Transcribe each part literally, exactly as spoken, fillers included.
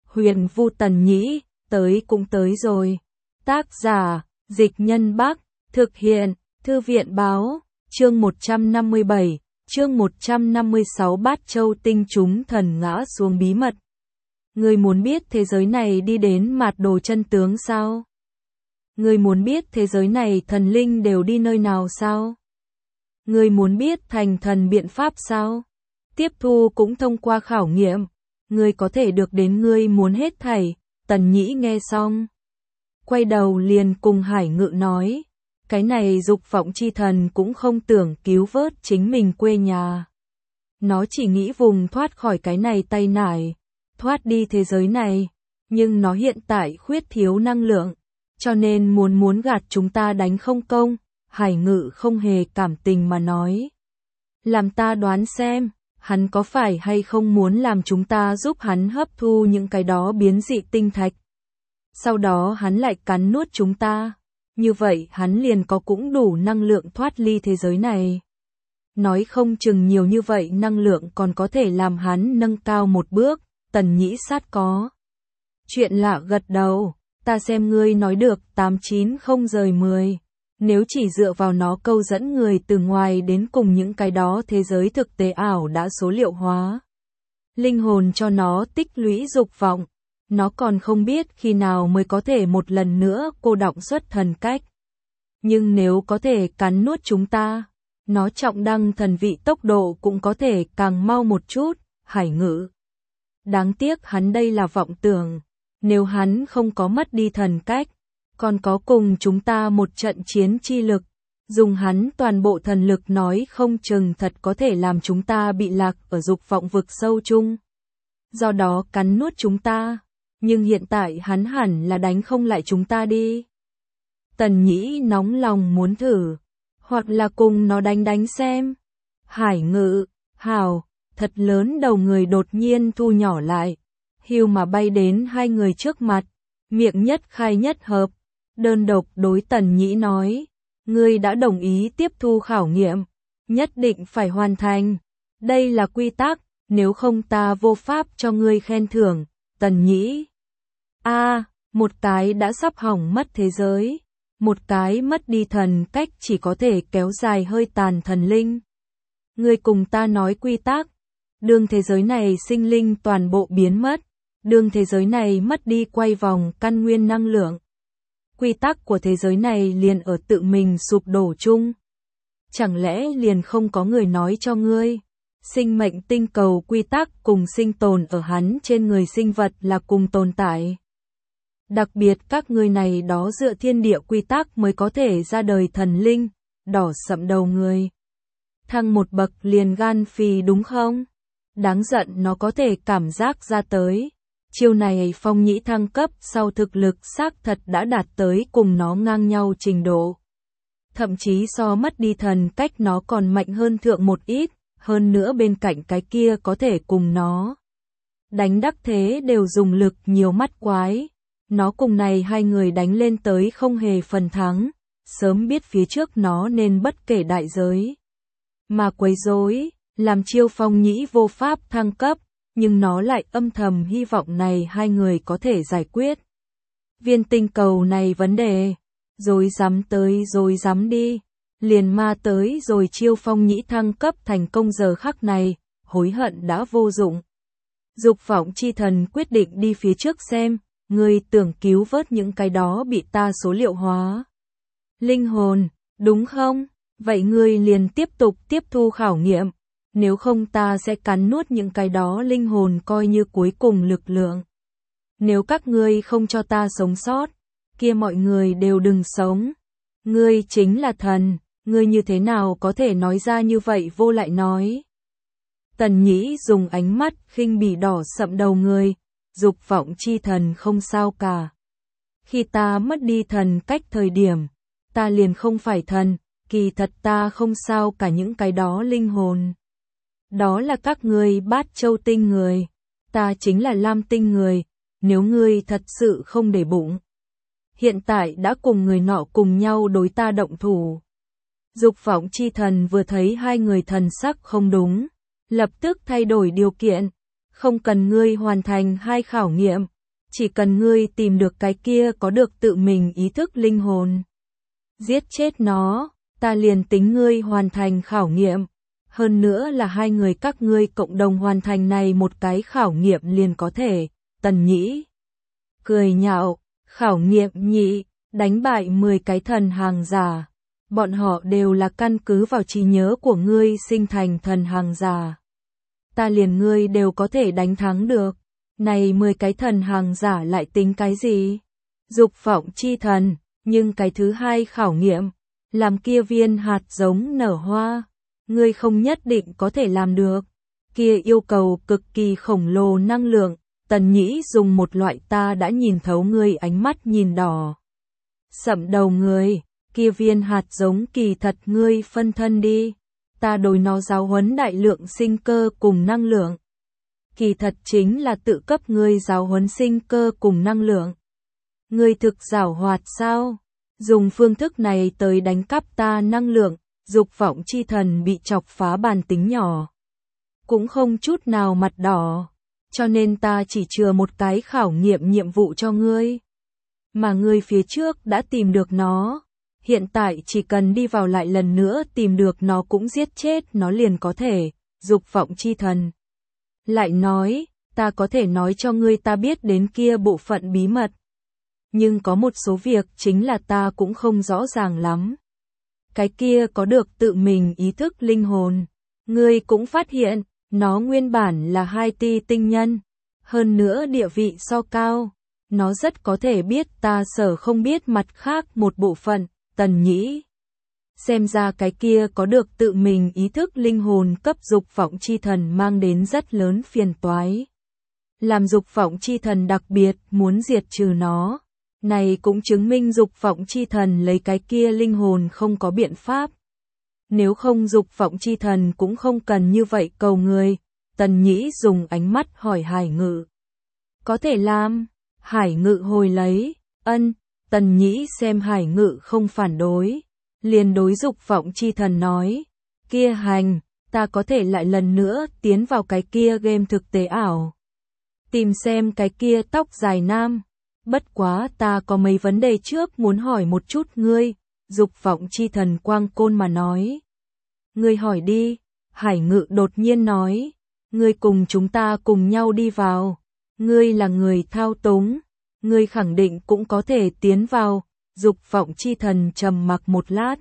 Huyền Vu Tần Nhĩ, tới cũng tới rồi. Tác giả, Dịch Nhân Bắc, thực hiện, Thư viện Báo, chương một trăm năm mươi bảy, chương một trăm năm mươi sáu Bát Châu Tinh chúng thần ngã xuống bí mật. Ngươi muốn biết thế giới này đi đến mạt đồ chân tướng sao? Ngươi muốn biết thế giới này thần linh đều đi nơi nào sao? Ngươi muốn biết thành thần biện pháp sao? Tiếp thu cũng thông qua khảo nghiệm. Ngươi có thể được đến ngươi muốn hết thảy. Tần Nhĩ nghe xong, quay đầu liền cùng Hải Ngự nói, cái này Dục Vọng chi thần cũng không tưởng cứu vớt chính mình quê nhà. Nó chỉ nghĩ vùng thoát khỏi cái này tay nải, thoát đi thế giới này, nhưng nó hiện tại khuyết thiếu năng lượng, cho nên muốn muốn gạt chúng ta đánh không công. Hải Ngự không hề cảm tình mà nói, làm ta đoán xem, hắn có phải hay không muốn làm chúng ta giúp hắn hấp thu những cái đó biến dị tinh thạch. Sau đó hắn lại cắn nuốt chúng ta, như vậy hắn liền có cũng đủ năng lượng thoát ly thế giới này. Nói không chừng nhiều như vậy năng lượng còn có thể làm hắn nâng cao một bước. Tần Nhĩ sát có chuyện lạ gật đầu, ta xem ngươi nói được tám chín không rời mười. Nếu chỉ dựa vào nó câu dẫn người từ ngoài đến cùng những cái đó thế giới thực tế ảo đã số liệu hóa. Linh hồn cho nó tích lũy dục vọng, nó còn không biết khi nào mới có thể một lần nữa cô đọng xuất thần cách. Nhưng nếu có thể cắn nuốt chúng ta, nó trọng đăng thần vị tốc độ cũng có thể càng mau một chút. Hải Ngự, đáng tiếc hắn đây là vọng tưởng, nếu hắn không có mất đi thần cách, còn có cùng chúng ta một trận chiến chi lực, dùng hắn toàn bộ thần lực nói không chừng thật có thể làm chúng ta bị lạc ở dục vọng vực sâu chung. Do đó cắn nuốt chúng ta, nhưng hiện tại hắn hẳn là đánh không lại chúng ta đi. Tần Nhĩ nóng lòng muốn thử, hoặc là cùng nó đánh đánh xem. Hải Ngự, hào, thật lớn đầu người đột nhiên thu nhỏ lại, hiu mà bay đến hai người trước mặt, miệng nhất khai nhất hợp. Đơn độc đối Tần Nhĩ nói, ngươi đã đồng ý tiếp thu khảo nghiệm, nhất định phải hoàn thành. Đây là quy tắc, nếu không ta vô pháp cho ngươi khen thưởng. Tần Nhĩ, a, à, một cái đã sắp hỏng mất thế giới, một cái mất đi thần cách chỉ có thể kéo dài hơi tàn thần linh. Ngươi cùng ta nói quy tắc, đương thế giới này sinh linh toàn bộ biến mất, đương thế giới này mất đi quay vòng căn nguyên năng lượng. Quy tắc của thế giới này liền ở tự mình sụp đổ chung. Chẳng lẽ liền không có người nói cho ngươi, sinh mệnh tinh cầu quy tắc cùng sinh tồn ở hắn trên người sinh vật là cùng tồn tại. Đặc biệt các ngươi này đó dựa thiên địa quy tắc mới có thể ra đời thần linh, đỏ sậm đầu người. Thăng một bậc liền gan phì đúng không? Đáng giận nó có thể cảm giác ra tới. Chiêu này Phong Nhĩ thăng cấp sau thực lực xác thật đã đạt tới cùng nó ngang nhau trình độ. Thậm chí so mất đi thần cách nó còn mạnh hơn thượng một ít, hơn nữa bên cạnh cái kia có thể cùng nó đánh đắc thế đều dùng lực nhiều mắt quái. Nó cùng này hai người đánh lên tới không hề phần thắng, sớm biết phía trước nó nên bất kể đại giới mà quấy rối, làm chiêu Phong Nhĩ vô pháp thăng cấp. Nhưng nó lại âm thầm hy vọng này hai người có thể giải quyết viên tinh cầu này vấn đề. Rồi dám tới rồi dám đi, liền ma tới rồi chiêu Phong Nhĩ thăng cấp thành công giờ khắc này, hối hận đã vô dụng. Dục vọng chi thần quyết định đi phía trước xem, ngươi tưởng cứu vớt những cái đó bị ta số liệu hóa linh hồn, đúng không? Vậy ngươi liền tiếp tục tiếp thu khảo nghiệm. Nếu không ta sẽ cắn nuốt những cái đó linh hồn coi như cuối cùng lực lượng. Nếu các ngươi không cho ta sống sót, kia mọi người đều đừng sống. Ngươi chính là thần, ngươi như thế nào có thể nói ra như vậy vô lại nói. Tần Nhĩ dùng ánh mắt khinh bỉ đỏ sậm đầu người, dục vọng chi thần không sao cả. Khi ta mất đi thần cách thời điểm, ta liền không phải thần, kỳ thật ta không sao cả những cái đó linh hồn. Đó là các ngươi Bát Châu tinh người, ta chính là Lam tinh người, nếu ngươi thật sự không để bụng. Hiện tại đã cùng người nọ cùng nhau đối ta động thủ. Dục vọng chi thần vừa thấy hai người thần sắc không đúng, lập tức thay đổi điều kiện, không cần ngươi hoàn thành hai khảo nghiệm, Chỉ cần ngươi tìm được cái kia có được tự mình ý thức linh hồn, giết chết nó, ta liền tính ngươi hoàn thành khảo nghiệm. Hơn nữa là hai người các ngươi cộng đồng hoàn thành này một cái khảo nghiệm liền có thể. Tần Nhĩ cười nhạo, khảo nghiệm nhị, đánh bại mười cái thần hàng giả. Bọn họ đều là căn cứ vào trí nhớ của ngươi sinh thành thần hàng giả. Ta liền ngươi đều có thể đánh thắng được. Này mười cái thần hàng giả lại tính cái gì? Dục vọng chi thần, nhưng cái thứ hai khảo nghiệm, làm kia viên hạt giống nở hoa, ngươi không nhất định có thể làm được. Kia yêu cầu cực kỳ khổng lồ năng lượng, Tần Nhĩ dùng một loại ta đã nhìn thấu ngươi ánh mắt nhìn đỏ. Sậm đầu ngươi, kia viên hạt giống kỳ thật ngươi phân thân đi, ta đối nó giáo huấn đại lượng sinh cơ cùng năng lượng. Kỳ thật chính là tự cấp ngươi giáo huấn sinh cơ cùng năng lượng. Ngươi thực giảo hoạt sao? Dùng phương thức này tới đánh cắp ta năng lượng, dục vọng chi thần bị chọc phá bản tính nhỏ. Cũng không chút nào mặt đỏ, cho nên ta chỉ chừa một cái khảo nghiệm nhiệm vụ cho ngươi. Mà ngươi phía trước đã tìm được nó, hiện tại chỉ cần đi vào lại lần nữa tìm được nó cũng giết chết nó liền có thể. Dục vọng chi thần lại nói, ta có thể nói cho ngươi ta biết đến kia bộ phận bí mật. Nhưng có một số việc chính là ta cũng không rõ ràng lắm. Cái kia có được tự mình ý thức linh hồn. Ngươi cũng phát hiện, nó nguyên bản là hai ti tinh nhân. Hơn nữa địa vị so cao. Nó rất có thể biết ta sở không biết mặt khác một bộ phận. Tần Nhĩ xem ra cái kia có được tự mình ý thức linh hồn cấp dục vọng chi thần mang đến rất lớn phiền toái. Làm dục vọng chi thần đặc biệt muốn diệt trừ nó. Này cũng chứng minh dục vọng chi thần lấy cái kia linh hồn không có biện pháp. Nếu không dục vọng chi thần cũng không cần như vậy cầu người. Tần Nhĩ dùng ánh mắt hỏi Hải Ngự. Có thể làm. Hải Ngự hồi lấy. Ân. Tần Nhĩ xem Hải Ngự không phản đối. Liền đối dục vọng chi thần nói. Kia hành, ta có thể lại lần nữa tiến vào cái kia game thực tế ảo. Tìm xem cái kia tóc dài nam. Bất quá ta có mấy vấn đề trước muốn hỏi một chút ngươi. Dục vọng chi thần quang côn mà nói. Ngươi hỏi đi. Hải Ngự đột nhiên nói. Ngươi cùng chúng ta cùng nhau đi vào. Ngươi là người thao túng. Ngươi khẳng định cũng có thể tiến vào. Dục vọng chi thần trầm mặc một lát.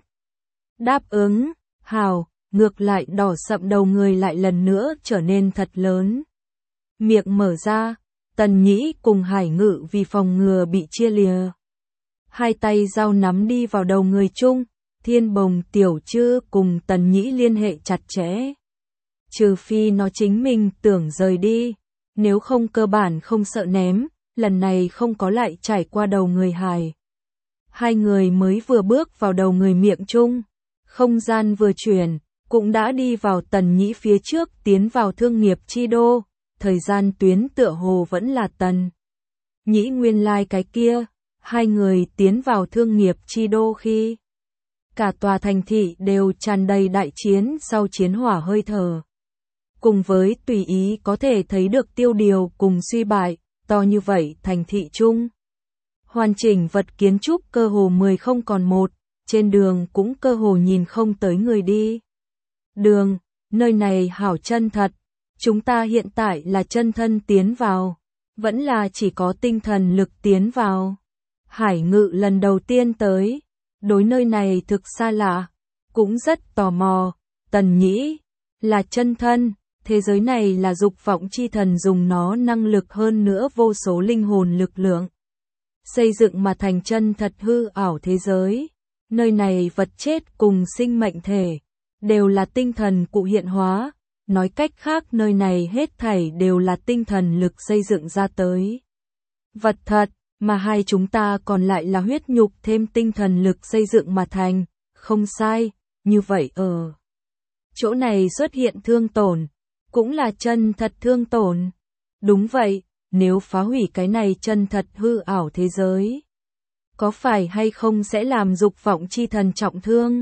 Đáp ứng. Hào. Ngược lại đỏ sậm đầu người lại lần nữa trở nên thật lớn. Miệng mở ra. Tần Nhĩ cùng Hải Ngự vì phòng ngừa bị chia lìa. Hai tay dao nắm đi vào đầu người chung. Thiên Bồng Tiểu Trư cùng Tần Nhĩ liên hệ chặt chẽ. Trừ phi nó chính mình tưởng rời đi. Nếu không cơ bản không sợ ném. Lần này không có lại trải qua đầu người hài. Hai người mới vừa bước vào đầu người miệng chung. Không gian vừa chuyển. Cũng đã đi vào Tần Nhĩ phía trước tiến vào thương nghiệp chi đô. Thời gian tuyến tựa hồ vẫn là Tần Nhĩ nguyên lai like cái kia. Hai người tiến vào thương nghiệp chi đô khi cả tòa thành thị đều tràn đầy đại chiến sau chiến hỏa hơi thở. Cùng với tùy ý có thể thấy được tiêu điều cùng suy bại, to như vậy thành thị chung. Hoàn chỉnh vật kiến trúc cơ hồ mười không còn một, trên đường cũng cơ hồ nhìn không tới người đi. Đường, nơi này hảo chân thật, chúng ta hiện tại là chân thân tiến vào, vẫn là chỉ có tinh thần lực tiến vào. Hải Ngự lần đầu tiên tới, đối nơi này thực xa lạ, cũng rất tò mò. Tần Nhĩ là chân thân, thế giới này là dục vọng chi thần dùng nó năng lực hơn nữa vô số linh hồn lực lượng. Xây dựng mà thành chân thật hư ảo thế giới. Nơi này vật chết cùng sinh mệnh thể đều là tinh thần cụ hiện hóa. Nói cách khác nơi này hết thảy đều là tinh thần lực xây dựng ra tới. Vật thật, mà hai chúng ta còn lại là huyết nhục thêm tinh thần lực xây dựng mà thành. Không sai, như vậy ở chỗ này xuất hiện thương tổn, cũng là chân thật thương tổn. Đúng vậy, nếu phá hủy cái này chân thật hư ảo thế giới, có phải hay không sẽ làm dục vọng chi thần trọng thương?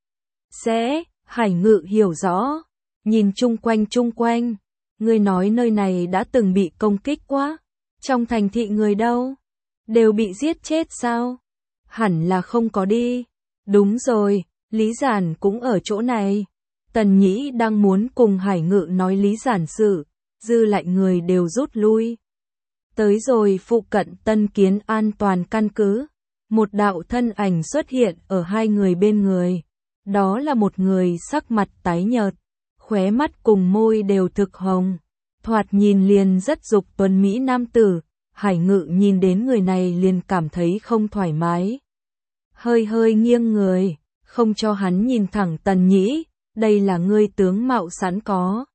Sẽ, Hải Ngự hiểu rõ, nhìn chung quanh chung quanh, ngươi nói nơi này đã từng bị công kích quá, Trong thành thị người đâu? Đều bị giết chết sao? Hẳn là không có đi. Đúng rồi, Lý Giản cũng ở chỗ này. Tần Nhĩ đang muốn cùng Hải Ngự nói Lý Giản sự, dư lại người đều rút lui. Tới rồi phụ cận Tân Kiến an toàn căn cứ, một đạo thân ảnh xuất hiện ở hai người bên người. Đó là một người sắc mặt tái nhợt, khóe mắt cùng môi đều thực hồng, thoạt nhìn liền rất dục tuấn mỹ nam tử. Hải Ngự nhìn đến người này liền cảm thấy không thoải mái. Hơi hơi nghiêng người, không cho hắn nhìn thẳng Tần Nhĩ, đây là ngươi tướng mạo sẵn có.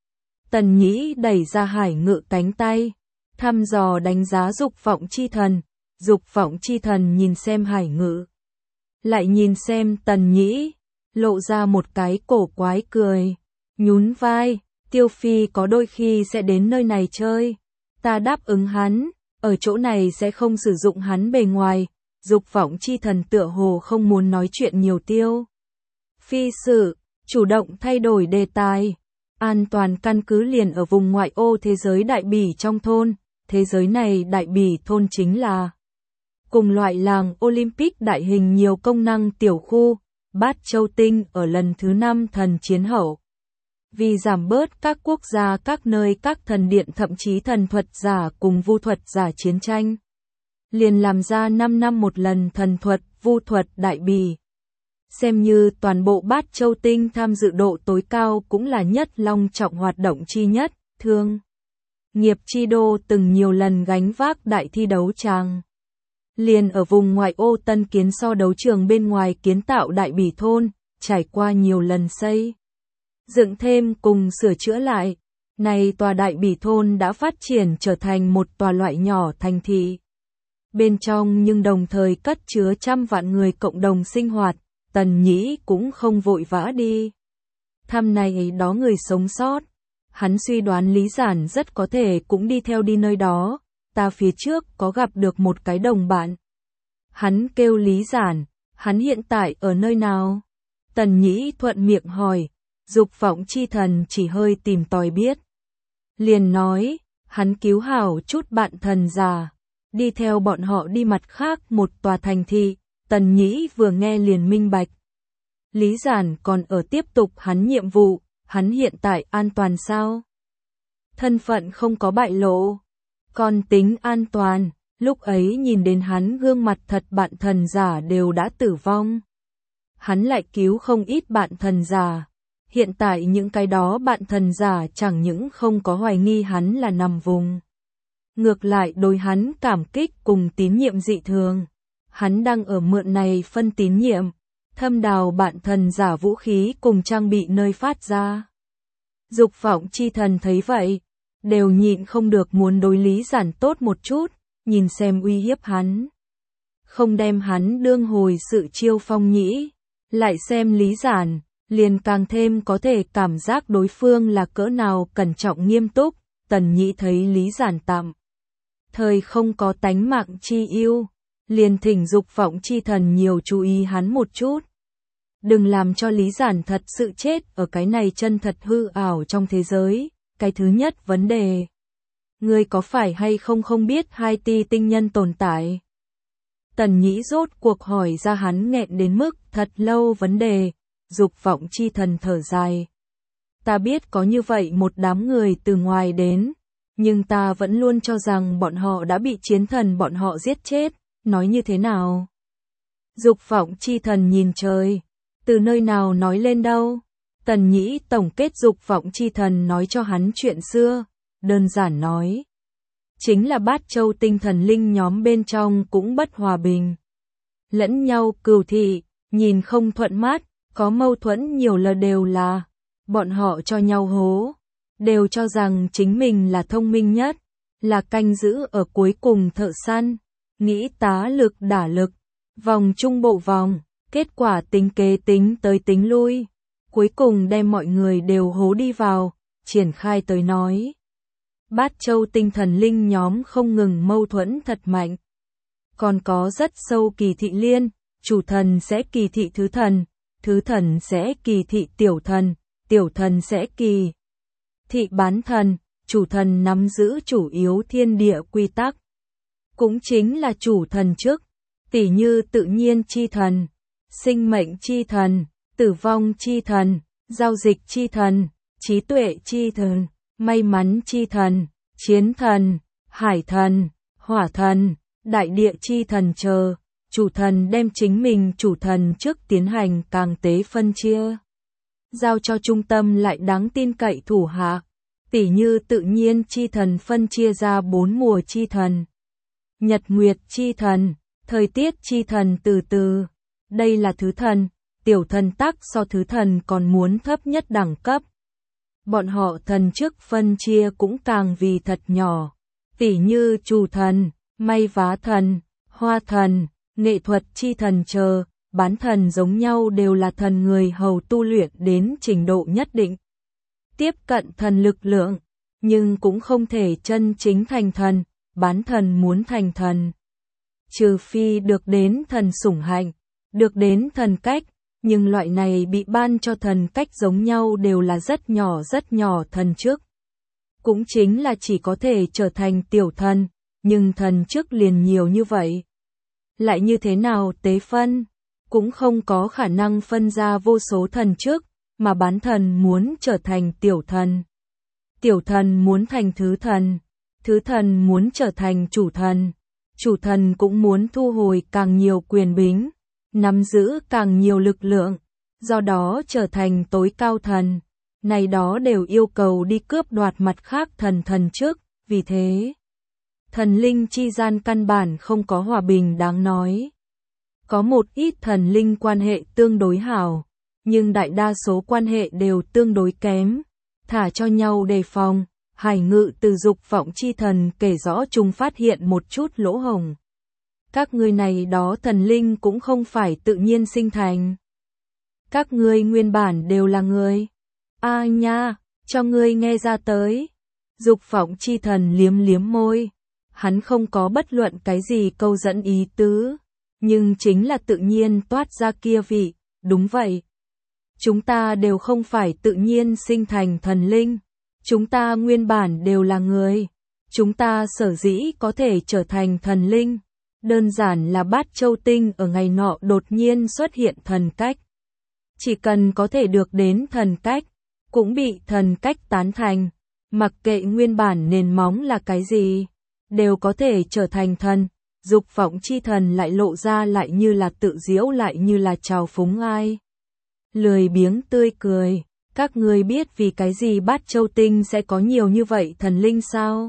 Tần Nhĩ đẩy ra Hải Ngự cánh tay, thăm dò đánh giá Dục Vọng Chi Thần. Dục Vọng Chi Thần nhìn xem Hải Ngự, lại nhìn xem Tần Nhĩ, lộ ra một cái cổ quái cười, nhún vai, Tiêu Phi có đôi khi sẽ đến nơi này chơi. Ta đáp ứng hắn, ở chỗ này sẽ không sử dụng hắn bề ngoài. Dục Vọng Chi Thần tựa hồ không muốn nói chuyện nhiều. Tiêu Phi sự, chủ động thay đổi đề tài. An toàn căn cứ liền ở vùng ngoại ô thế giới Đại Bỉ trong thôn. Thế giới này Đại Bỉ thôn chính là cùng loại làng Olympic đại hình nhiều công năng tiểu khu. Bát Châu Tinh ở lần thứ năm thần chiến hậu. Vì giảm bớt các quốc gia các nơi các thần điện thậm chí thần thuật giả cùng vu thuật giả chiến tranh, liền làm ra năm năm một lần thần thuật, vu thuật Đại Bỉ. Xem như toàn bộ Bát Châu Tinh tham dự độ tối cao cũng là nhất long trọng hoạt động chi nhất, thương nghiệp chi đô từng nhiều lần gánh vác đại thi đấu tràng. Liền ở vùng ngoại ô Tân Kiến so đấu trường bên ngoài kiến tạo Đại Bỉ thôn, trải qua nhiều lần xây dựng thêm cùng sửa chữa lại. Này tòa Đại Bỉ thôn đã phát triển trở thành một tòa loại nhỏ thành thị. Bên trong nhưng đồng thời cất chứa trăm vạn người cộng đồng sinh hoạt. Tần Nhĩ cũng không vội vã đi thăm này đó người sống sót. Hắn suy đoán Lý Giản rất có thể cũng đi theo đi nơi đó. Ta phía trước có gặp được một cái đồng bạn. Hắn kêu Lý Giản, hắn hiện tại ở nơi nào? Tần Nhĩ thuận miệng hỏi. Dục Vọng Chi Thần chỉ hơi tìm tòi biết. Liền nói, hắn cứu hảo chút bạn thần già, đi theo bọn họ đi mặt khác một tòa thành thị. Tần Nhĩ vừa nghe liền minh bạch. Lý Giản còn ở tiếp tục hắn nhiệm vụ, hắn hiện tại an toàn sao? Thân phận không có bại lộ, còn tính an toàn. Lúc ấy nhìn đến hắn gương mặt thật bạn thần giả đều đã tử vong. Hắn lại cứu không ít bạn thần giả. Hiện tại những cái đó bạn thần giả chẳng những không có hoài nghi hắn là nằm vùng. Ngược lại đối hắn cảm kích cùng tín nhiệm dị thường. Hắn đang ở mượn này phân tín nhiệm, thâm đào bạn thần giả vũ khí cùng trang bị nơi phát ra. Dục Vọng Chi Thần thấy vậy, đều nhịn không được muốn đối Lý Giản tốt một chút, nhìn xem uy hiếp hắn. Không đem hắn đương hồi sự chiêu phong nhĩ, lại xem Lý Giản, liền càng thêm có thể cảm giác đối phương là cỡ nào cẩn trọng nghiêm túc. Tần Nhĩ thấy Lý Giản tạm thời không có tánh mạng chi yêu, liền thỉnh Dục Vọng Chi Thần nhiều chú ý hắn một chút. Đừng làm cho Lý Giản thật sự chết ở cái này chân thật hư ảo trong thế giới. Cái thứ nhất vấn đề, ngươi có phải hay không không biết hai ti tinh nhân tồn tại? Tần Nhĩ rốt cuộc hỏi ra hắn nghẹn đến mức thật lâu vấn đề. Dục Vọng Chi Thần thở dài. Ta biết có như vậy một đám người từ ngoài đến, nhưng ta vẫn luôn cho rằng bọn họ đã bị chiến thần bọn họ giết chết. Nói như thế nào? Dục Vọng Chi Thần nhìn trời. Từ nơi nào nói lên đâu? Tần Nhĩ tổng kết Dục Vọng Chi Thần nói cho hắn chuyện xưa. Đơn giản nói, chính là Bát Châu Tinh thần linh nhóm bên trong cũng bất hòa bình. Lẫn nhau cừu thị, nhìn không thuận mắt, có mâu thuẫn nhiều là đều là. Bọn họ cho nhau hố, đều cho rằng chính mình là thông minh nhất, là canh giữ ở cuối cùng thợ săn. Nghĩ tá lực đả lực, vòng trung bộ vòng, kết quả tính kế tính tới tính lui, cuối cùng đem mọi người đều hố đi vào. Triển khai tới nói, Bát Châu Tinh thần linh nhóm không ngừng mâu thuẫn thật mạnh. Còn có rất sâu kỳ thị liên, chủ thần sẽ kỳ thị thứ thần, thứ thần sẽ kỳ thị tiểu thần, tiểu thần sẽ kỳ thị bán thần, chủ thần nắm giữ chủ yếu thiên địa quy tắc. Cũng chính là chủ thần chức, tỉ như tự nhiên chi thần, sinh mệnh chi thần, tử vong chi thần, giao dịch chi thần, trí tuệ chi thần, may mắn chi thần, chiến thần, hải thần, hỏa thần, đại địa chi thần chờ. Chủ thần đem chính mình chủ thần trước tiến hành càng tế phân chia. Giao cho trung tâm lại đáng tin cậy thủ hạ. Tỉ như tự nhiên chi thần phân chia ra bốn mùa chi thần. Nhật nguyệt chi thần, thời tiết chi thần từ từ. Đây là thứ thần, tiểu thần tắc so thứ thần còn muốn thấp nhất đẳng cấp. Bọn họ thần chức phân chia cũng càng vì thật nhỏ. Tỉ như chủ thần, may vá thần, hoa thần, nghệ thuật chi thần chờ, bán thần giống nhau đều là thần người hầu tu luyện đến trình độ nhất định. Tiếp cận thần lực lượng, nhưng cũng không thể chân chính thành thần, bán thần muốn thành thần. Trừ phi được đến thần sủng hạnh, được đến thần cách, nhưng loại này bị ban cho thần cách giống nhau đều là rất nhỏ rất nhỏ thần chức. Cũng chính là chỉ có thể trở thành tiểu thần, nhưng thần chức liền nhiều như vậy. Lại như thế nào tế phân, cũng không có khả năng phân ra vô số thần chức, mà bán thần muốn trở thành tiểu thần. Tiểu thần muốn thành thứ thần, thứ thần muốn trở thành chủ thần, chủ thần cũng muốn thu hồi càng nhiều quyền bính, nắm giữ càng nhiều lực lượng, do đó trở thành tối cao thần. Này đó đều yêu cầu đi cướp đoạt mặt khác thần thần chức, vì thế thần linh chi gian căn bản không có hòa bình đáng nói. Có một ít thần linh quan hệ tương đối hảo, nhưng đại đa số quan hệ đều tương đối kém, thả cho nhau đề phòng. Hải Ngự từ dục vọng chi thần kể rõ chúng phát hiện một chút lỗ hổng. Các ngươi này đó thần linh cũng không phải tự nhiên sinh thành. Các ngươi nguyên bản đều là người. A à nha, cho ngươi nghe ra tới. Dục vọng chi thần liếm liếm môi. Hắn không có bất luận cái gì câu dẫn ý tứ, nhưng chính là tự nhiên toát ra kia vị, đúng vậy. Chúng ta đều không phải tự nhiên sinh thành thần linh, chúng ta nguyên bản đều là người, chúng ta sở dĩ có thể trở thành thần linh, đơn giản là Bát Châu Tinh ở ngày nọ đột nhiên xuất hiện thần cách. Chỉ cần có thể được đến thần cách, cũng bị thần cách tán thành, mặc kệ nguyên bản nền móng là cái gì, đều có thể trở thành thần. Dục vọng chi thần lại lộ ra lại như là tự giễu lại như là trào phúng ai. Lười biếng tươi cười, các ngươi biết vì cái gì Bát Châu Tinh sẽ có nhiều như vậy thần linh sao?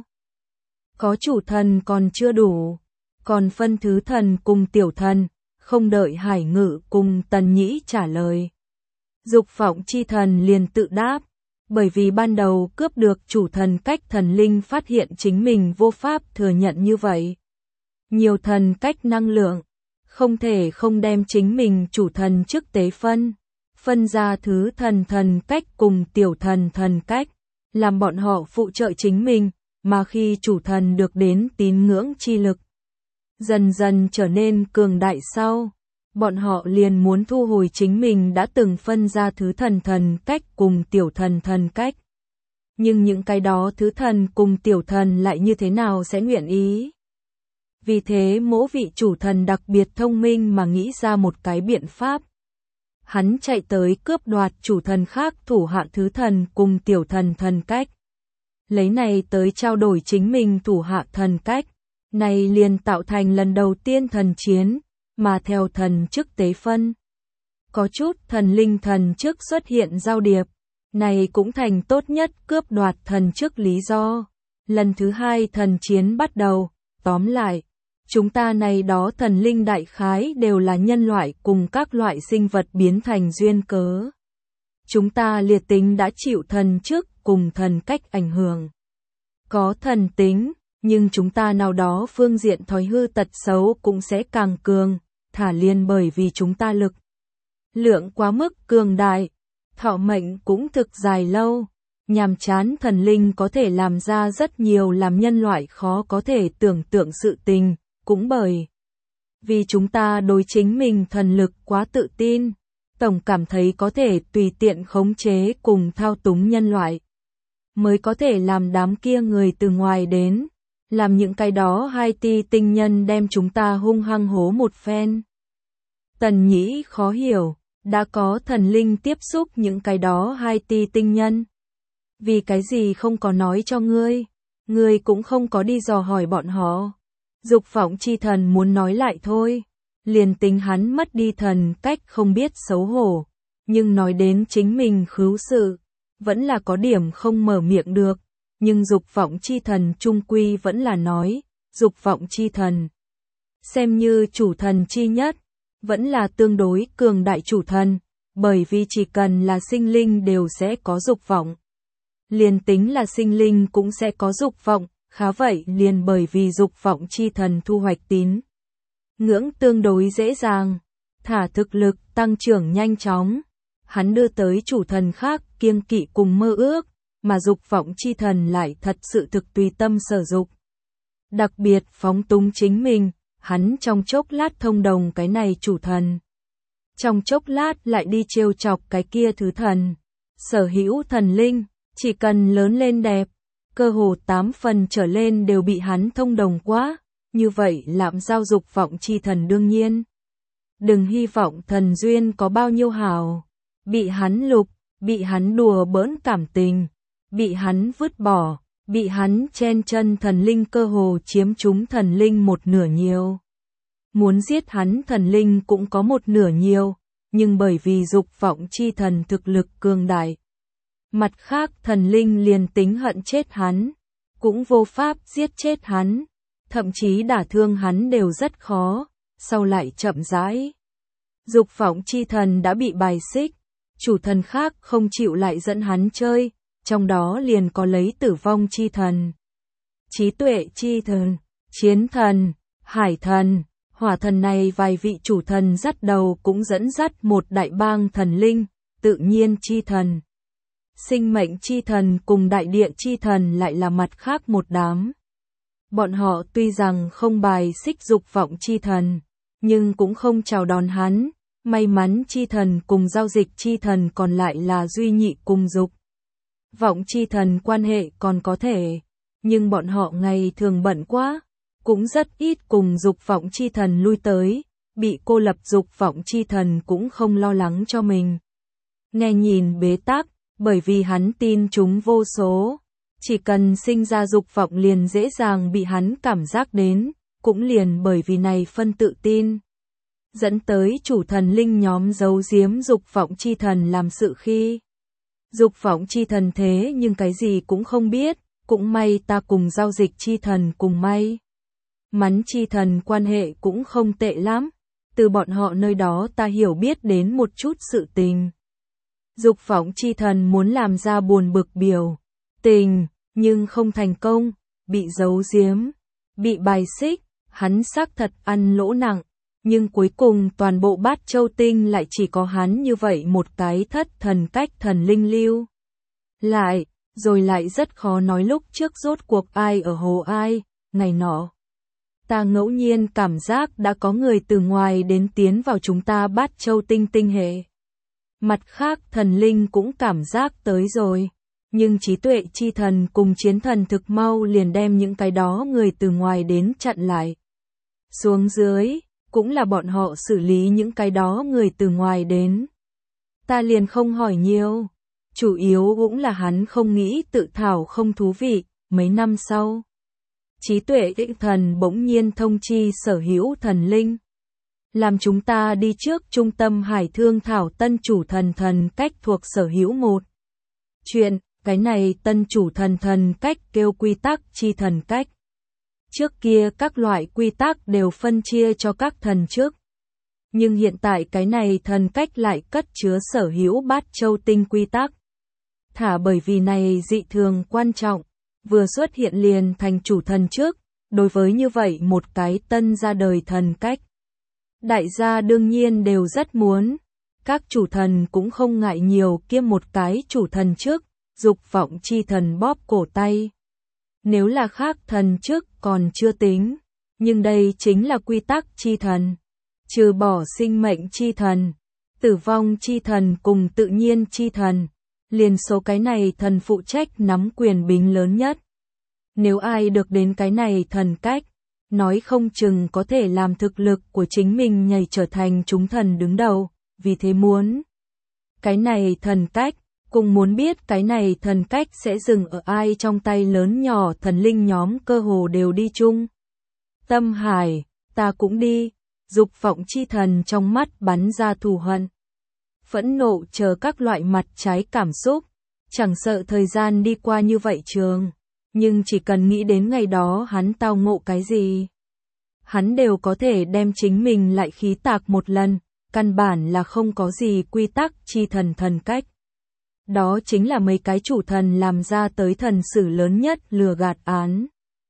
Có chủ thần còn chưa đủ, còn phân thứ thần cùng tiểu thần, không đợi Hải Ngự cùng Tần Nhĩ trả lời. Dục vọng chi thần liền tự đáp, bởi vì ban đầu cướp được chủ thần cách thần linh phát hiện chính mình vô pháp thừa nhận như vậy. Nhiều thần cách năng lượng, không thể không đem chính mình chủ thần trước tế phân, phân ra thứ thần thần cách cùng tiểu thần thần cách, làm bọn họ phụ trợ chính mình, mà khi chủ thần được đến tín ngưỡng chi lực, dần dần trở nên cường đại sau, bọn họ liền muốn thu hồi chính mình đã từng phân ra thứ thần thần cách cùng tiểu thần thần cách. Nhưng những cái đó thứ thần cùng tiểu thần lại như thế nào sẽ nguyện ý? Vì thế mỗi vị chủ thần đặc biệt thông minh mà nghĩ ra một cái biện pháp. Hắn chạy tới cướp đoạt chủ thần khác thủ hạ thứ thần cùng tiểu thần thần cách. Lấy này tới trao đổi chính mình thủ hạ thần cách. Này liền tạo thành lần đầu tiên thần chiến, mà theo thần chức tế phân. Có chút thần linh thần chức xuất hiện giao điệp. Này cũng thành tốt nhất cướp đoạt thần chức lý do. Lần thứ hai thần chiến bắt đầu, tóm lại. Chúng ta này đó thần linh đại khái đều là nhân loại cùng các loại sinh vật biến thành duyên cớ. Chúng ta liệt tính đã chịu thần chức cùng thần cách ảnh hưởng. Có thần tính, nhưng chúng ta nào đó phương diện thói hư tật xấu cũng sẽ càng cường, thả liền bởi vì chúng ta lực lượng quá mức cường đại, thọ mệnh cũng thực dài lâu. Nhàm chán thần linh có thể làm ra rất nhiều làm nhân loại khó có thể tưởng tượng sự tình. Cũng bởi vì chúng ta đối chính mình thần lực quá tự tin, tổng cảm thấy có thể tùy tiện khống chế cùng thao túng nhân loại. mới có thể làm đám kia người từ ngoài đến, làm những cái đó hai ti tinh nhân đem chúng ta hung hăng hố một phen. Tần Nhĩ khó hiểu, đã có thần linh tiếp xúc những cái đó hai ti tinh nhân. Vì cái gì không có nói cho ngươi, ngươi cũng không có đi dò hỏi bọn họ. Dục vọng chi thần muốn nói lại thôi, liền tính hắn mất đi thần cách không biết xấu hổ, nhưng nói đến chính mình khứu sự, vẫn là có điểm không mở miệng được, nhưng dục vọng chi thần trung quy vẫn là nói, dục vọng chi thần. Xem như chủ thần chi nhất, vẫn là tương đối cường đại chủ thần, bởi vì chỉ cần là sinh linh đều sẽ có dục vọng. Liền tính là sinh linh cũng sẽ có dục vọng, khá vậy liền bởi vì dục vọng chi thần thu hoạch tín ngưỡng tương đối dễ dàng, thả thực lực tăng trưởng nhanh chóng. Hắn đưa tới chủ thần khác kiêng kỵ cùng mơ ước, mà dục vọng chi thần lại thật sự thực tùy tâm sở dục. Đặc biệt phóng túng chính mình, hắn trong chốc lát thông đồng cái này chủ thần. Trong chốc lát lại đi trêu chọc cái kia thứ thần. Sở hữu thần linh, chỉ cần lớn lên đẹp, cơ hồ tám phần trở lên đều bị hắn thông đồng quá, như vậy lạm giao dục vọng chi thần đương nhiên. Đừng hy vọng thần duyên có bao nhiêu hào, bị hắn lục, bị hắn đùa bỡn cảm tình, bị hắn vứt bỏ, bị hắn chen chân thần linh cơ hồ chiếm chúng thần linh một nửa nhiều. Muốn giết hắn thần linh cũng có một nửa nhiều, nhưng bởi vì dục vọng chi thần thực lực cường đại. Mặt khác thần linh liền tính hận chết hắn, cũng vô pháp giết chết hắn, thậm chí đả thương hắn đều rất khó, sau lại chậm rãi. Dục vọng chi thần đã bị bài xích, chủ thần khác không chịu lại dẫn hắn chơi, trong đó liền có lấy tử vong chi thần, trí tuệ chi thần, chiến thần, hải thần, hỏa thần này vài vị chủ thần dắt đầu cũng dẫn dắt một đại bang thần linh, tự nhiên chi thần. Sinh mệnh chi thần cùng đại địa chi thần lại là mặt khác một đám. Bọn họ tuy rằng không bài xích dục vọng chi thần, nhưng cũng không chào đón hắn. May mắn chi thần cùng giao dịch chi thần còn lại là duy nhị cùng dục vọng chi thần quan hệ còn có thể, nhưng bọn họ ngày thường bận quá, cũng rất ít cùng dục vọng chi thần lui tới, bị cô lập dục vọng chi thần cũng không lo lắng cho mình. Nghe nhìn bế tắc, bởi vì hắn tin chúng vô số, chỉ cần sinh ra dục vọng liền dễ dàng bị hắn cảm giác đến, cũng liền bởi vì này phân tự tin. Dẫn tới chủ thần linh nhóm giấu giếm dục vọng chi thần làm sự khi. Dục vọng chi thần thế nhưng cái gì cũng không biết, cũng may ta cùng giao dịch chi thần cùng may. Mắn chi thần quan hệ cũng không tệ lắm, từ bọn họ nơi đó ta hiểu biết đến một chút sự tình. Dục vọng chi thần muốn làm ra buồn bực biểu tình, nhưng không thành công, bị giấu giếm, bị bài xích, hắn xác thật ăn lỗ nặng. Nhưng cuối cùng toàn bộ Bát Châu Tinh lại chỉ có hắn như vậy một cái thất thần cách thần linh lưu. Lại, rồi lại rất khó nói lúc trước rốt cuộc ai ở hồ ai, ngày nọ. Ta ngẫu nhiên cảm giác đã có người từ ngoài đến tiến vào chúng ta Bát Châu Tinh tinh hệ. Mặt khác thần linh cũng cảm giác tới rồi, nhưng trí tuệ chi thần cùng chiến thần thực mau liền đem những cái đó người từ ngoài đến chặn lại. Xuống dưới. Cũng là bọn họ xử lý những cái đó người từ ngoài đến. Ta liền không hỏi nhiều, chủ yếu cũng là hắn không nghĩ tự thảo không thú vị, mấy năm sau. Trí tuệ định thần bỗng nhiên thông chi sở hữu thần linh. Làm chúng ta đi trước trung tâm hải thương thảo tân chủ thần thần cách thuộc sở hữu một. Chuyện, cái này tân chủ thần thần cách kêu quy tắc chi thần cách. Trước kia các loại quy tắc đều phân chia cho các thần trước. Nhưng hiện tại cái này thần cách lại cất chứa sở hữu Bát Châu Tinh quy tắc. Thả bởi vì này dị thường quan trọng, vừa xuất hiện liền thành chủ thần trước, đối với như vậy một cái tân ra đời thần cách. Đại gia đương nhiên đều rất muốn, các chủ thần cũng không ngại nhiều kiêm một cái chủ thần trước, dục vọng chi thần bóp cổ tay. Nếu là khác thần trước còn chưa tính, nhưng đây chính là quy tắc chi thần. Trừ bỏ sinh mệnh chi thần, tử vong chi thần cùng tự nhiên chi thần, liền số cái này thần phụ trách nắm quyền bính lớn nhất. Nếu ai được đến cái này thần cách, nói không chừng có thể làm thực lực của chính mình nhảy trở thành chúng thần đứng đầu, vì thế muốn cái này thần cách, cùng muốn biết cái này thần cách sẽ dừng ở ai trong tay lớn nhỏ thần linh nhóm cơ hồ đều đi chung. Tâm Hải, ta cũng đi, Dục Vọng chi thần trong mắt bắn ra thù hận. Phẫn nộ chờ các loại mặt trái cảm xúc, chẳng sợ thời gian đi qua như vậy trường, nhưng chỉ cần nghĩ đến ngày đó hắn tao ngộ cái gì, hắn đều có thể đem chính mình lại khí tạc một lần, căn bản là không có gì quy tắc chi thần thần cách. Đó chính là mấy cái chủ thần làm ra tới thần sử lớn nhất lừa gạt án.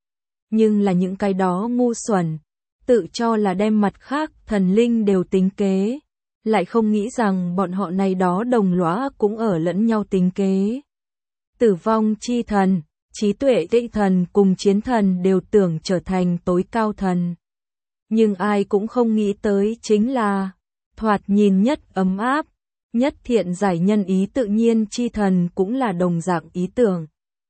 Nhưng là những cái đó ngu xuẩn, tự cho là đem mặt khác thần linh đều tính kế, lại không nghĩ rằng bọn họ này đó đồng lõa cũng ở lẫn nhau tính kế. Tử vong chi thần, trí tuệ tịnh thần cùng chiến thần đều tưởng trở thành tối cao thần. Nhưng ai cũng không nghĩ tới chính là, thoạt nhìn nhất ấm áp, nhất thiện giải nhân ý tự nhiên chi thần cũng là đồng dạng ý tưởng.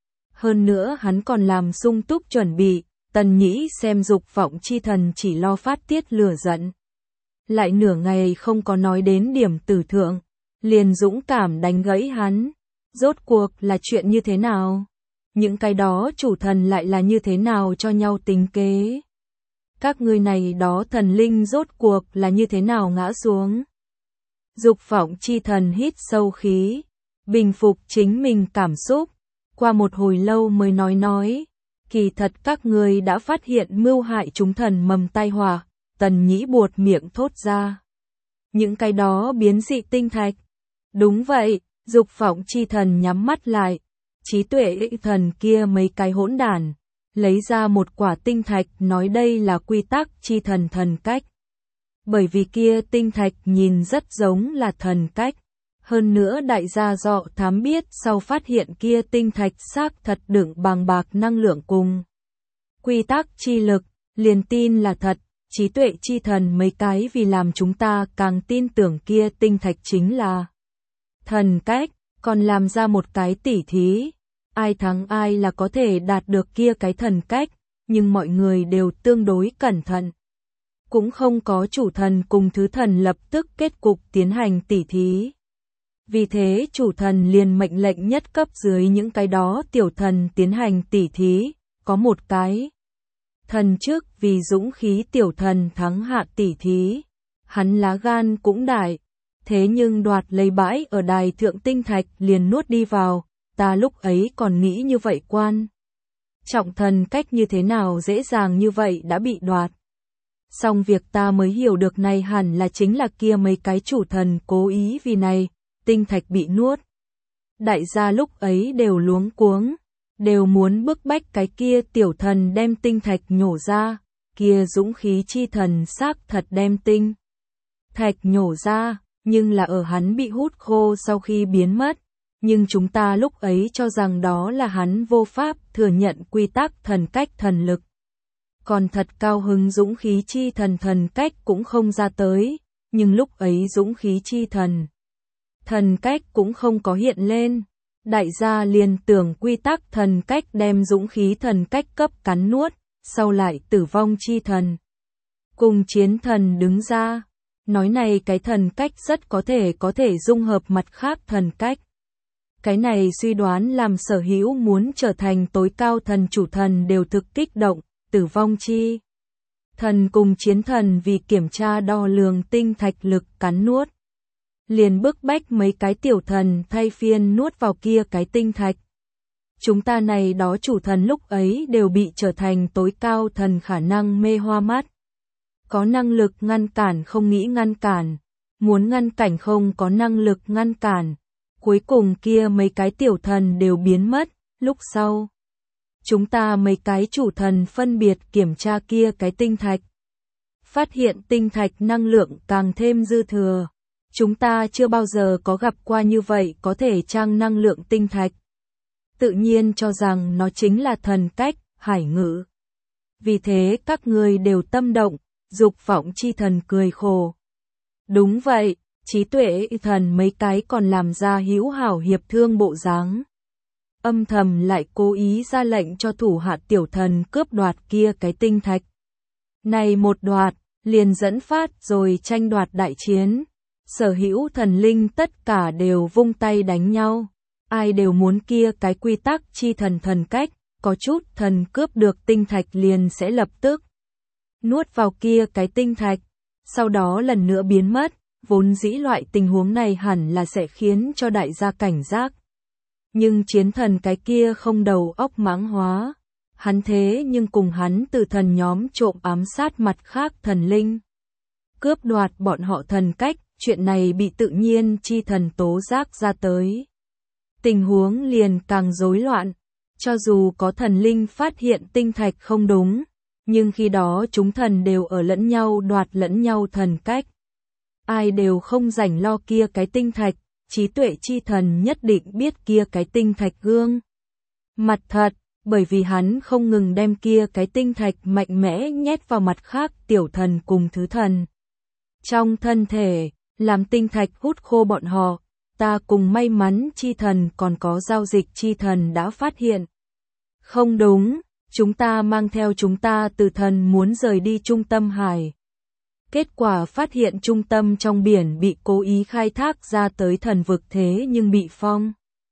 Hơn nữa hắn còn làm sung túc chuẩn bị, Tần Nhĩ xem Dục Vọng chi thần chỉ lo phát tiết lửa giận. Lại nửa ngày không có nói đến điểm tử thượng, liền dũng cảm đánh gãy hắn. Rốt cuộc là chuyện như thế nào? Những cái đó chủ thần lại là như thế nào cho nhau tính kế? Các ngươi này đó thần linh rốt cuộc là như thế nào ngã xuống? Dục Vọng chi thần hít sâu khí, bình phục chính mình cảm xúc, qua một hồi lâu mới nói nói, kỳ thật các ngươi đã phát hiện mưu hại chúng thần mầm tai họa. Tần Nhĩ buột miệng thốt ra. Những cái đó biến dị tinh thạch. Đúng vậy, Dục Vọng chi thần nhắm mắt lại, trí tuệ thần kia mấy cái hỗn đản, lấy ra một quả tinh thạch nói đây là quy tắc chi thần thần cách. Bởi vì kia tinh thạch nhìn rất giống là thần cách. Hơn nữa đại gia dọ thám biết sau phát hiện kia tinh thạch xác thật đựng bàng bạc năng lượng cùng quy tắc chi lực, liền tin là thật. Trí tuệ chi thần mấy cái vì làm chúng ta càng tin tưởng kia tinh thạch chính là thần cách, còn làm ra một cái tỉ thí. Ai thắng ai là có thể đạt được kia cái thần cách, nhưng mọi người đều tương đối cẩn thận. Cũng không có chủ thần cùng thứ thần lập tức kết cục tiến hành tỉ thí. Vì thế chủ thần liền mệnh lệnh nhất cấp dưới những cái đó tiểu thần tiến hành tỉ thí, có một cái thần trước vì dũng khí tiểu thần thắng hạ tỉ thí, hắn lá gan cũng đại, thế nhưng đoạt lấy bãi ở đài thượng tinh thạch liền nuốt đi vào, ta lúc ấy còn nghĩ như vậy quan. Trọng thần cách như thế nào dễ dàng như vậy đã bị đoạt. Xong việc ta mới hiểu được này hẳn là chính là kia mấy cái chủ thần cố ý vì này, tinh thạch bị nuốt. Đại gia lúc ấy đều luống cuống, đều muốn bức bách cái kia tiểu thần đem tinh thạch nhổ ra, kia dũng khí chi thần xác thật đem tinh thạch nhổ ra, nhưng là ở hắn bị hút khô sau khi biến mất, nhưng chúng ta lúc ấy cho rằng đó là hắn vô pháp thừa nhận quy tắc thần cách thần lực. Còn thật cao hứng dũng khí chi thần thần cách cũng không ra tới, nhưng lúc ấy dũng khí chi thần thần cách cũng không có hiện lên. Đại gia liền tưởng quy tắc thần cách đem dũng khí thần cách cấp cắn nuốt, sau lại tử vong chi thần cùng chiến thần đứng ra, nói này cái thần cách rất có thể có thể dung hợp mặt khác thần cách. Cái này suy đoán làm sở hữu muốn trở thành tối cao thần chủ thần đều thực kích động. Tử vong chi thần cùng chiến thần vì kiểm tra đo lường tinh thạch lực cắn nuốt, liền bức bách mấy cái tiểu thần thay phiên nuốt vào kia cái tinh thạch. Chúng ta này đó chủ thần lúc ấy đều bị trở thành tối cao thần khả năng mê hoa mắt. Có năng lực ngăn cản không nghĩ ngăn cản, muốn ngăn cảnh không có năng lực ngăn cản. Cuối cùng kia mấy cái tiểu thần đều biến mất, lúc sau chúng ta mấy cái chủ thần phân biệt kiểm tra kia cái tinh thạch. Phát hiện tinh thạch năng lượng càng thêm dư thừa. Chúng ta chưa bao giờ có gặp qua như vậy có thể trang năng lượng tinh thạch. Tự nhiên cho rằng nó chính là thần cách, hải ngữ. Vì thế các người đều tâm động, Dục Vọng chi thần cười khổ. Đúng vậy, Trí tuệ thần mấy cái còn làm ra hữu hảo hiệp thương bộ dáng. Âm thầm lại cố ý ra lệnh cho thủ hạ tiểu thần cướp đoạt kia cái tinh thạch. Này một đoạt, liền dẫn phát rồi tranh đoạt đại chiến. Sở hữu thần linh tất cả đều vung tay đánh nhau. Ai đều muốn kia cái quy tắc chi thần thần cách, có chút thần cướp được tinh thạch liền sẽ lập tức nuốt vào kia cái tinh thạch, sau đó lần nữa biến mất. Vốn dĩ loại tình huống này hẳn là sẽ khiến cho đại gia cảnh giác. Nhưng chiến thần cái kia không đầu óc mãng hóa. Hắn thế nhưng cùng hắn từ thần nhóm trộm ám sát mặt khác thần linh. Cướp đoạt bọn họ thần cách, chuyện này bị tự nhiên chi thần tố giác ra tới. Tình huống liền càng rối loạn. Cho dù có thần linh phát hiện tinh thạch không đúng, nhưng khi đó chúng thần đều ở lẫn nhau đoạt lẫn nhau thần cách. Ai đều không rảnh lo kia cái tinh thạch, trí tuệ chi thần nhất định biết kia cái tinh thạch gương mặt thật, bởi vì hắn không ngừng đem kia cái tinh thạch mạnh mẽ nhét vào mặt khác tiểu thần cùng thứ thần. Trong thân thể, làm tinh thạch hút khô bọn họ, ta cùng may mắn chi thần còn có giao dịch chi thần đã phát hiện. Không đúng, chúng ta mang theo chúng ta từ thần muốn rời đi trung tâm hải. Kết quả phát hiện trung tâm trong biển bị cố ý khai thác ra tới thần vực thế nhưng bị phong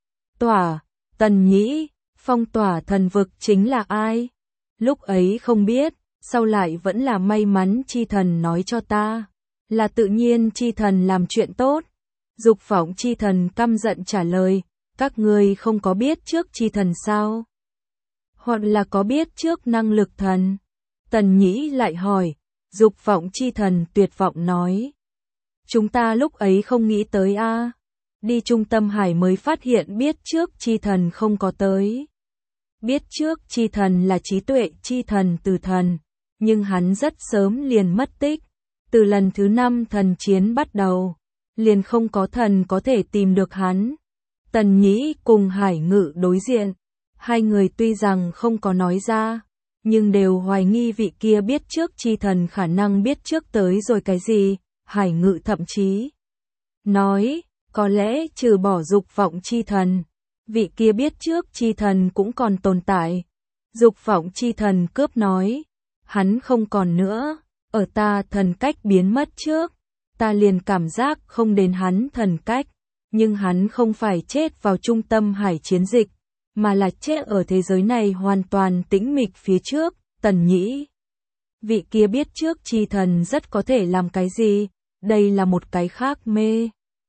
tỏa. Tần Nhĩ, phong tỏa thần vực chính là ai? Lúc ấy không biết, sau lại vẫn là may mắn chi thần nói cho ta. Là tự nhiên chi thần làm chuyện tốt. Dục phỏng chi thần căm giận trả lời, các ngươi không có biết trước chi thần sao? Hoặc là có biết trước năng lực thần? Tần Nhĩ lại hỏi. Dục vọng chi thần tuyệt vọng nói. Chúng ta lúc ấy không nghĩ tới a à. Đi trung tâm hải mới phát hiện biết trước chi thần không có tới. Biết trước chi thần là trí tuệ chi thần từ thần, nhưng hắn rất sớm liền mất tích. Từ lần thứ năm thần chiến bắt đầu, liền không có thần có thể tìm được hắn. Tần Nhĩ cùng Hải Ngự đối diện, hai người tuy rằng không có nói ra, nhưng đều hoài nghi vị kia biết trước chi thần khả năng biết trước tới rồi cái gì. Hải Ngự thậm chí nói, có lẽ trừ bỏ dục vọng chi thần, vị kia biết trước chi thần cũng còn tồn tại. Dục vọng chi thần cướp nói, hắn không còn nữa, ở ta thần cách biến mất trước, ta liền cảm giác không đến hắn thần cách, nhưng hắn không phải chết vào trung tâm hải chiến dịch, mà là chết ở thế giới này hoàn toàn tĩnh mịch phía trước. Tần Nhĩ, vị kia biết trước chi thần rất có thể làm cái gì, đây là một cái khác mê.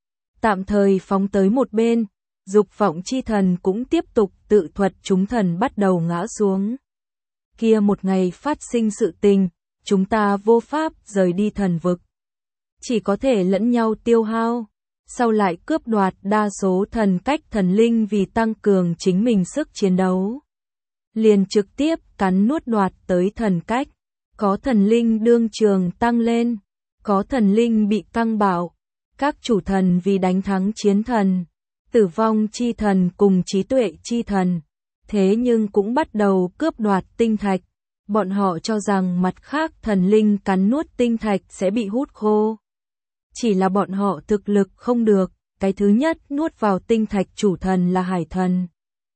Tạm thời phóng tới một bên, dục vọng chi thần cũng tiếp tục tự thuật chúng thần bắt đầu ngã xuống. Kia một ngày phát sinh sự tình, chúng ta vô pháp rời đi thần vực. Chỉ có thể lẫn nhau tiêu hao, sau lại cướp đoạt đa số thần cách thần linh vì tăng cường chính mình sức chiến đấu. Liền trực tiếp cắn nuốt đoạt tới thần cách, có thần linh đương trường tăng lên, có thần linh bị căng bạo, các chủ thần vì đánh thắng chiến thần, tử vong chi thần cùng trí tuệ chi thần, thế nhưng cũng bắt đầu cướp đoạt tinh thạch, bọn họ cho rằng mặt khác thần linh cắn nuốt tinh thạch sẽ bị hút khô. Chỉ là bọn họ thực lực không được, cái thứ nhất nuốt vào tinh thạch chủ thần là hải thần.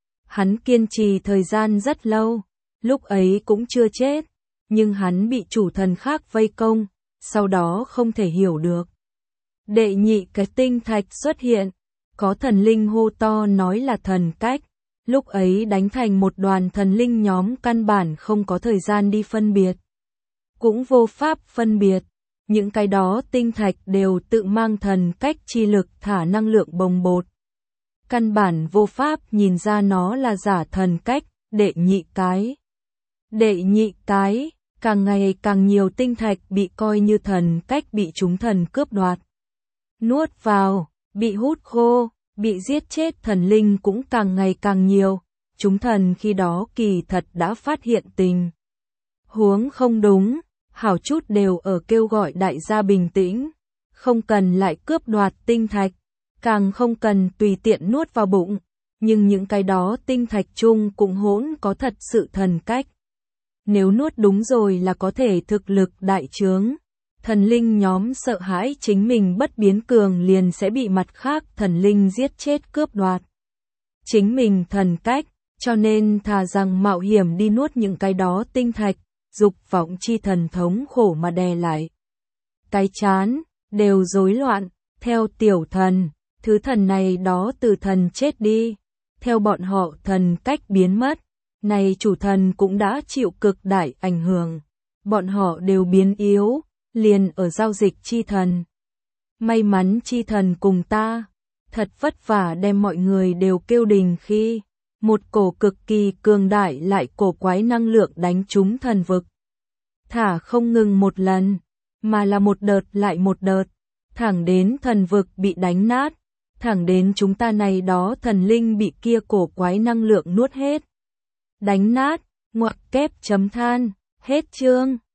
Hắn kiên trì thời gian rất lâu, lúc ấy cũng chưa chết, nhưng hắn bị chủ thần khác vây công, sau đó không thể hiểu được. Đệ nhị cái tinh thạch xuất hiện, có thần linh hô to nói là thần cách, lúc ấy đánh thành một đoàn thần linh nhóm căn bản không có thời gian đi phân biệt. Cũng vô pháp phân biệt, những cái đó tinh thạch đều tự mang thần cách chi lực thả năng lượng bồng bột. Căn bản vô pháp nhìn ra nó là giả thần cách. Đệ nhị cái. Đệ nhị cái, càng ngày càng nhiều tinh thạch bị coi như thần cách bị chúng thần cướp đoạt. Nuốt vào, bị hút khô, bị giết chết thần linh cũng càng ngày càng nhiều. Chúng thần khi đó kỳ thật đã phát hiện tình huống không đúng, hảo chút đều ở kêu gọi đại gia bình tĩnh, không cần lại cướp đoạt tinh thạch, càng không cần tùy tiện nuốt vào bụng, nhưng những cái đó tinh thạch chung cũng hỗn có thật sự thần cách. Nếu nuốt đúng rồi là có thể thực lực đại trướng, Thần linh nhóm sợ hãi chính mình bất biến cường liền sẽ bị mặt khác thần linh giết chết cướp đoạt chính mình thần cách, cho nên thà rằng mạo hiểm đi nuốt những cái đó tinh thạch, dục vọng chi thần thống khổ mà đè lại. Cái chán, đều rối loạn, theo tiểu thần, thứ thần này đó từ thần chết đi, theo bọn họ thần cách biến mất, này chủ thần cũng đã chịu cực đại ảnh hưởng, bọn họ đều biến yếu, liền ở giao dịch chi thần. May mắn chi thần cùng ta, thật vất vả đem mọi người đều kêu đình khi, một cổ cực kỳ cường đại lại cổ quái năng lượng đánh trúng thần vực. Thả không ngừng một lần, mà là một đợt lại một đợt, thẳng đến thần vực bị đánh nát, thẳng đến chúng ta này đó thần linh bị kia cổ quái năng lượng nuốt hết. Đánh nát, ngoặc kép chấm than, hết chương.